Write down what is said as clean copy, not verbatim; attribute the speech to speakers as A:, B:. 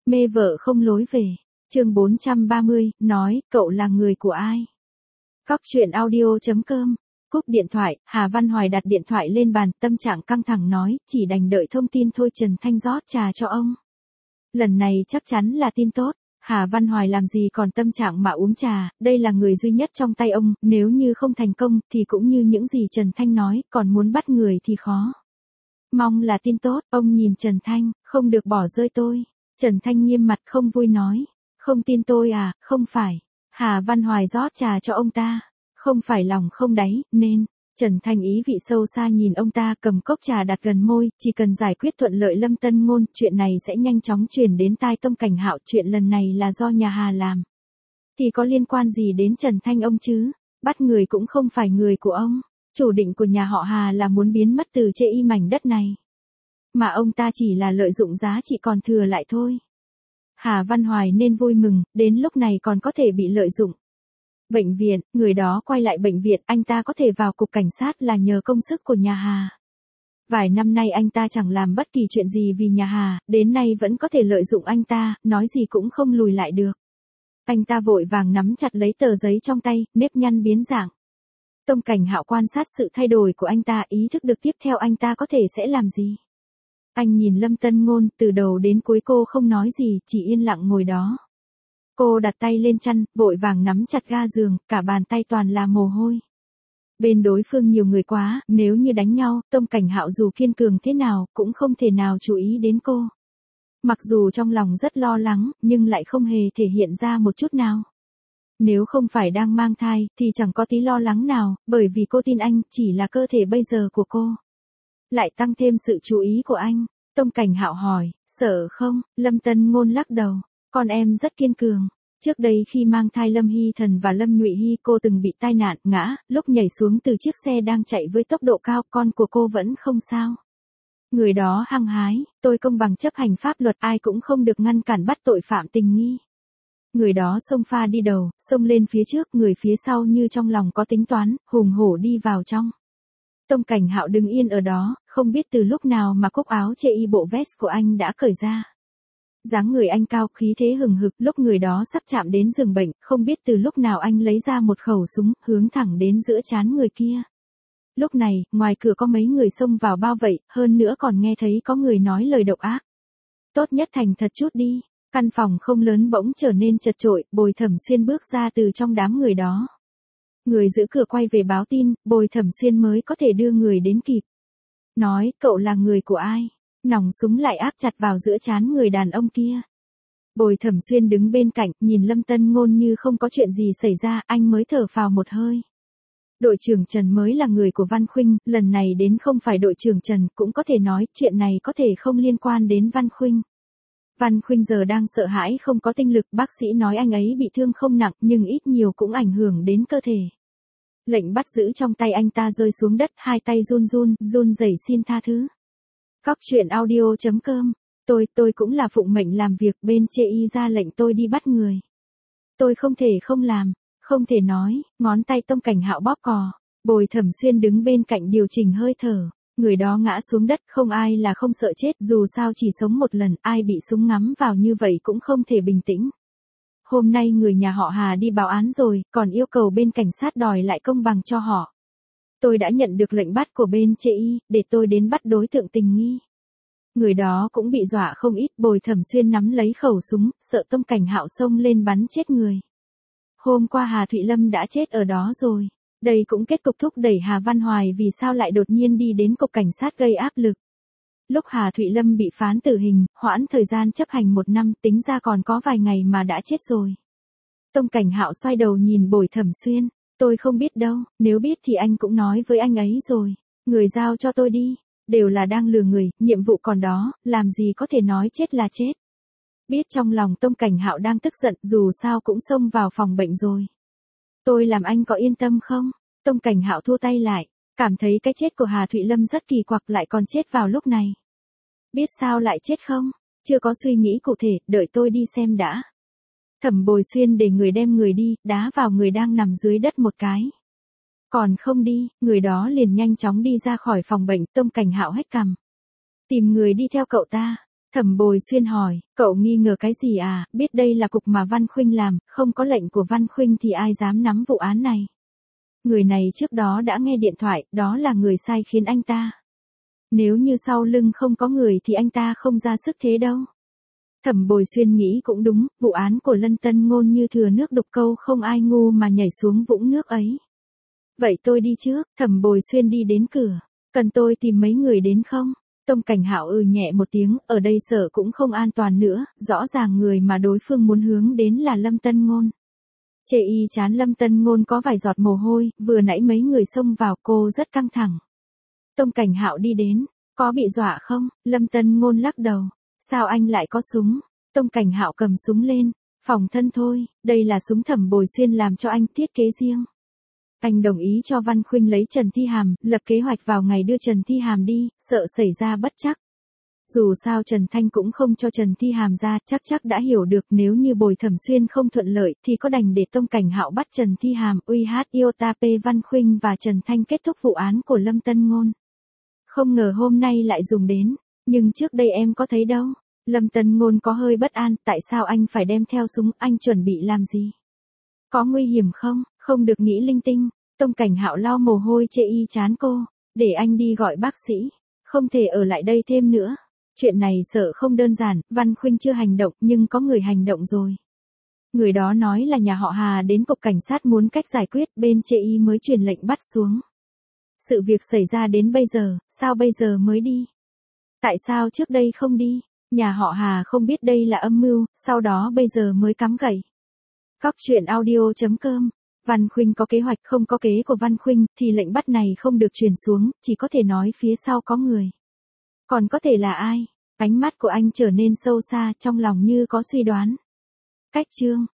A: Mê vợ không lối về. Chương 430, nói, cậu là người của ai? Cóc truyện audio.com. Cúp điện thoại, Hà Văn Hoài đặt điện thoại lên bàn, tâm trạng căng thẳng nói, chỉ đành đợi thông tin thôi. Trần Thanh rót trà cho ông. Lần này chắc chắn là tin tốt. Hà Văn Hoài làm gì còn tâm trạng mà uống trà, đây là người duy nhất trong tay ông, nếu như không thành công thì cũng như những gì Trần Thanh nói, còn muốn bắt người thì khó. Mong là tin tốt, ông nhìn Trần Thanh, không được bỏ rơi tôi. Trần Thanh nghiêm mặt không vui nói, không tin tôi à, không phải. Hà Văn Hoài rót trà cho ông ta, không phải lòng không đáy, nên. Trần Thanh ý vị sâu xa nhìn ông ta, cầm cốc trà đặt gần môi, chỉ cần giải quyết thuận lợi Lâm Tân Ngôn, chuyện này sẽ nhanh chóng truyền đến tai Tông Cảnh Hạo. Chuyện lần này là do nhà Hà làm, thì có liên quan gì đến Trần Thanh ông chứ? Bắt người cũng không phải người của ông. Chủ định của nhà họ Hà là muốn biến mất từ trên y mảnh đất này, mà ông ta chỉ là lợi dụng giá trị còn thừa lại thôi. Hà Văn Hoài nên vui mừng, đến lúc này còn có thể bị lợi dụng. Bệnh viện, người đó quay lại bệnh viện, anh ta có thể vào cục cảnh sát là nhờ công sức của nhà Hà. Vài năm nay anh ta chẳng làm bất kỳ chuyện gì vì nhà Hà, đến nay vẫn có thể lợi dụng anh ta, nói gì cũng không lùi lại được. Anh ta vội vàng nắm chặt lấy tờ giấy trong tay, nếp nhăn biến dạng. Tông Cảnh Hạo quan sát sự thay đổi của anh ta, ý thức được tiếp theo anh ta có thể sẽ làm gì. Anh nhìn Lâm Tân Ngôn, từ đầu đến cuối cô không nói gì, chỉ yên lặng ngồi đó. Cô đặt tay lên chăn, vội vàng nắm chặt ga giường, cả bàn tay toàn là mồ hôi. Bên đối phương nhiều người quá, nếu như đánh nhau, Tông Cảnh Hạo dù kiên cường thế nào, cũng không thể nào chú ý đến cô. Mặc dù trong lòng rất lo lắng, nhưng lại không hề thể hiện ra một chút nào. Nếu không phải đang mang thai, thì chẳng có tí lo lắng nào, bởi vì cô tin anh, chỉ là cơ thể bây giờ của cô lại tăng thêm sự chú ý của anh. Tông Cảnh Hạo hỏi, sợ không? Lâm Tân Ngôn lắc đầu, con em rất kiên cường. Trước đây khi mang thai Lâm Hy Thần và Lâm Nhụy Hy, cô từng bị tai nạn, ngã, lúc nhảy xuống từ chiếc xe đang chạy với tốc độ cao, con của cô vẫn không sao. Người đó hăng hái, tôi công bằng chấp hành pháp luật, ai cũng không được ngăn cản bắt tội phạm tình nghi. Người đó xông pha đi đầu, xông lên phía trước, người phía sau như trong lòng có tính toán, hùng hổ đi vào trong. Tông Cảnh Hạo đứng yên ở đó, không biết từ lúc nào mà cúc áo chê y bộ vest của anh đã cởi ra. Dáng người anh cao, khí thế hừng hực, lúc người đó sắp chạm đến giường bệnh, không biết từ lúc nào anh lấy ra một khẩu súng, hướng thẳng đến giữa trán người kia. Lúc này, ngoài cửa có mấy người xông vào bao vây, hơn nữa còn nghe thấy có người nói lời độc ác. Tốt nhất thành thật chút đi. Căn phòng không lớn bỗng trở nên chật chội, Bồi Thẩm Xuyên bước ra từ trong đám người đó. Người giữ cửa quay về báo tin, Bồi Thẩm Xuyên mới có thể đưa người đến kịp. Nói, cậu là người của ai? Nòng súng lại áp chặt vào giữa trán người đàn ông kia. Bồi Thẩm Xuyên đứng bên cạnh, nhìn Lâm Tân Ngôn như không có chuyện gì xảy ra, anh mới thở phào một hơi. Đội trưởng Trần mới là người của Văn Khuynh, lần này đến không phải đội trưởng Trần, cũng có thể nói, chuyện này có thể không liên quan đến Văn Khuynh. Văn Khuynh giờ đang sợ hãi không có tinh lực, bác sĩ nói anh ấy bị thương không nặng, nhưng ít nhiều cũng ảnh hưởng đến cơ thể. Lệnh bắt giữ trong tay anh ta rơi xuống đất, hai tay run rẩy xin tha thứ. Cóc truyện audio.com. Tôi cũng là phụng mệnh làm việc, bên chê y ra lệnh tôi đi bắt người. Tôi không thể không làm, không thể nói, ngón tay Tông Cảnh Hạo bóp cò. Bồi Thẩm Xuyên đứng bên cạnh điều chỉnh hơi thở. Người đó ngã xuống đất, không ai là không sợ chết, dù sao chỉ sống một lần, ai bị súng ngắm vào như vậy cũng không thể bình tĩnh. Hôm nay người nhà họ Hà đi báo án rồi, còn yêu cầu bên cảnh sát đòi lại công bằng cho họ. Tôi đã nhận được lệnh bắt của bên chê y, để tôi đến bắt đối tượng tình nghi. Người đó cũng bị dọa không ít, Bồi Thẩm Xuyên nắm lấy khẩu súng, sợ Tông Cảnh Hạo xông lên bắn chết người. Hôm qua Hà Thụy Lâm đã chết ở đó rồi. Đây cũng kết cục thúc đẩy Hà Văn Hoài vì sao lại đột nhiên đi đến cục cảnh sát gây áp lực. Lúc Hà Thụy Lâm bị phán tử hình, hoãn thời gian chấp hành 1 năm, tính ra còn có vài ngày mà đã chết rồi. Tông Cảnh Hạo xoay đầu nhìn Bồi Thẩm Xuyên, tôi không biết đâu, nếu biết thì anh cũng nói với anh ấy rồi. Người giao cho tôi đi, đều là đang lừa người, nhiệm vụ còn đó, làm gì có thể nói chết là chết. Biết trong lòng Tông Cảnh Hạo đang tức giận, dù sao cũng xông vào phòng bệnh rồi. Tôi làm anh có yên tâm không? Tông Cảnh Hạo thua tay lại, cảm thấy cái chết của Hà Thụy Lâm rất kỳ quặc, lại còn chết vào lúc này. Biết sao lại chết không? Chưa có suy nghĩ cụ thể, đợi tôi đi xem đã. Thẩm Bồi Xuyên để người đem người đi, đá vào người đang nằm dưới đất một cái. Còn không đi, người đó liền nhanh chóng đi ra khỏi phòng bệnh. Tông Cảnh Hạo hét cằm. Tìm người đi theo cậu ta. Thẩm Bồi Xuyên hỏi, cậu nghi ngờ cái gì à, biết đây là cục mà Văn Khuynh làm, không có lệnh của Văn Khuynh thì ai dám nắm vụ án này. Người này trước đó đã nghe điện thoại, đó là người sai khiến anh ta. Nếu như sau lưng không có người thì anh ta không ra sức thế đâu. Thẩm Bồi Xuyên nghĩ cũng đúng, vụ án của Lân Tân Ngôn như thừa nước đục câu, không ai ngu mà nhảy xuống vũng nước ấy. Vậy tôi đi trước. Thẩm Bồi Xuyên đi đến cửa. Cần tôi tìm mấy người đến không? Tông Cảnh Hạo nhẹ một tiếng, ở đây sợ cũng không an toàn nữa, rõ ràng người mà đối phương muốn hướng đến là Lâm Tân Ngôn. Chê y chán Lâm Tân Ngôn có vài giọt mồ hôi, vừa nãy mấy người xông vào cô rất căng thẳng. Tông Cảnh Hạo đi đến, có bị dọa không? Lâm Tân Ngôn lắc đầu. Sao anh lại có súng? Tông Cảnh Hạo cầm súng lên, phòng thân thôi, đây là súng Thẩm Bồi Xuyên làm cho anh thiết kế riêng. Anh đồng ý cho Văn Khuynh lấy Trần Thi Hàm, lập kế hoạch vào ngày đưa Trần Thi Hàm đi, sợ xảy ra bất trắc. Dù sao Trần Thanh cũng không cho Trần Thi Hàm ra, chắc đã hiểu được nếu như Bồi Thẩm Xuyên không thuận lợi thì có đành để Tông Cảnh Hạo bắt Trần Thi Hàm, Iota P Văn Khuynh và Trần Thanh kết thúc vụ án của Lâm Tân Ngôn. Không ngờ hôm nay lại dùng đến, nhưng trước đây em có thấy đâu. Lâm Tân Ngôn có hơi bất an, tại sao anh phải đem theo súng, anh chuẩn bị làm gì? Có nguy hiểm không? Không được nghĩ linh tinh. Tông Cảnh Hạo lau mồ hôi chê y chán cô, để anh đi gọi bác sĩ, không thể ở lại đây thêm nữa. Chuyện này sợ không đơn giản, Văn Khuynh chưa hành động nhưng có người hành động rồi. Người đó nói là nhà họ Hà đến cục cảnh sát muốn cách giải quyết, bên chê y mới truyền lệnh bắt xuống. Sự việc xảy ra đến bây giờ, sao bây giờ mới đi? Tại sao trước đây không đi? Nhà họ Hà không biết đây là âm mưu, sau đó bây giờ mới cắm gậy. Cóc truyện audio.com. Văn Khuynh có kế hoạch, không có kế của Văn Khuynh thì lệnh bắt này không được truyền xuống, chỉ có thể nói phía sau có người. Còn có thể là ai? Ánh mắt của anh trở nên sâu xa, trong lòng như có suy đoán. Cách chương